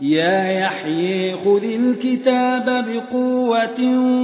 يا يحيى خذ الكتاب بقوة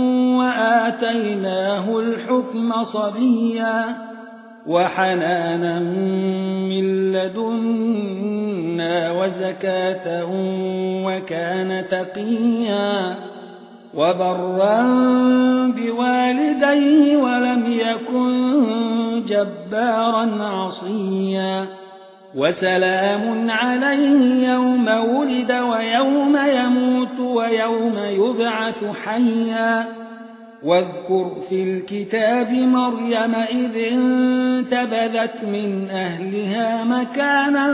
وآتيناه الحكم صبيا وحنانا من لدنا وزكاة وكان تقيا وبرا بوالديه ولم يكن جبارا عصيا وسلام عليه يوم ولد ويوم يموت ويوم يبعث حيا واذكر في الكتاب مريم إذ انتبذت من أهلها مكانا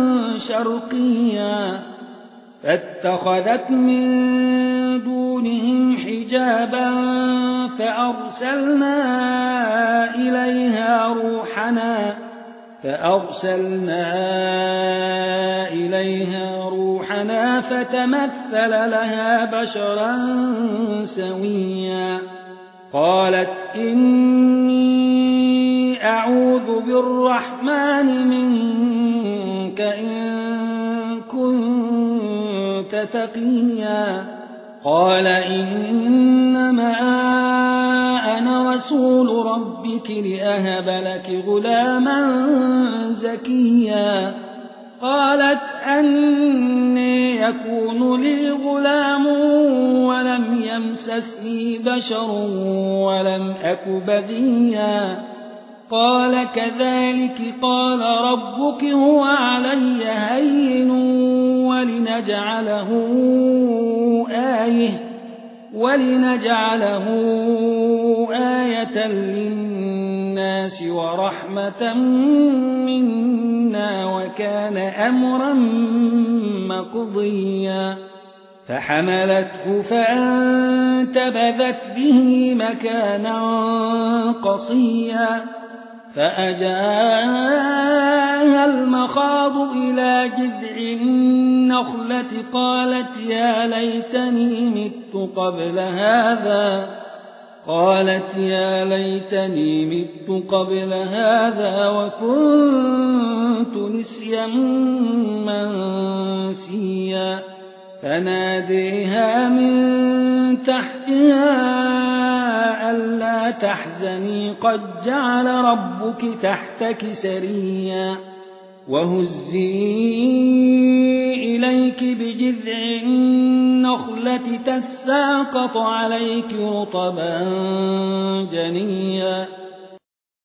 شرقيا فاتخذت من دونهم حجابا فأرسلنا إليها روحنا فتمثل لها بشرا سويا قالت إني أعوذ بالرحمن منك إن كنت تقيا قال إنما أنا رسول ربك لأهب لك غلاما زكيا قالت أنى يكون لي غلام ولم يمسسني بشر ولم أك بغيا قال كذلك قال ربك هو علي هين ولنجعله آية للناس ورحمة منا وكان أمرا مقضيا فحملته فانتبذت به مكانا قصيا فأجاءها المخاض إلى جذع النخلة قالت يا ليتني مت قبل هذا وكنت نسيا منسيا فناديها من تحتها ألا تحزني قد جعل ربك تحتك سريا وهزي إليك بجذع النخلة تساقط عليك رطبا جنيا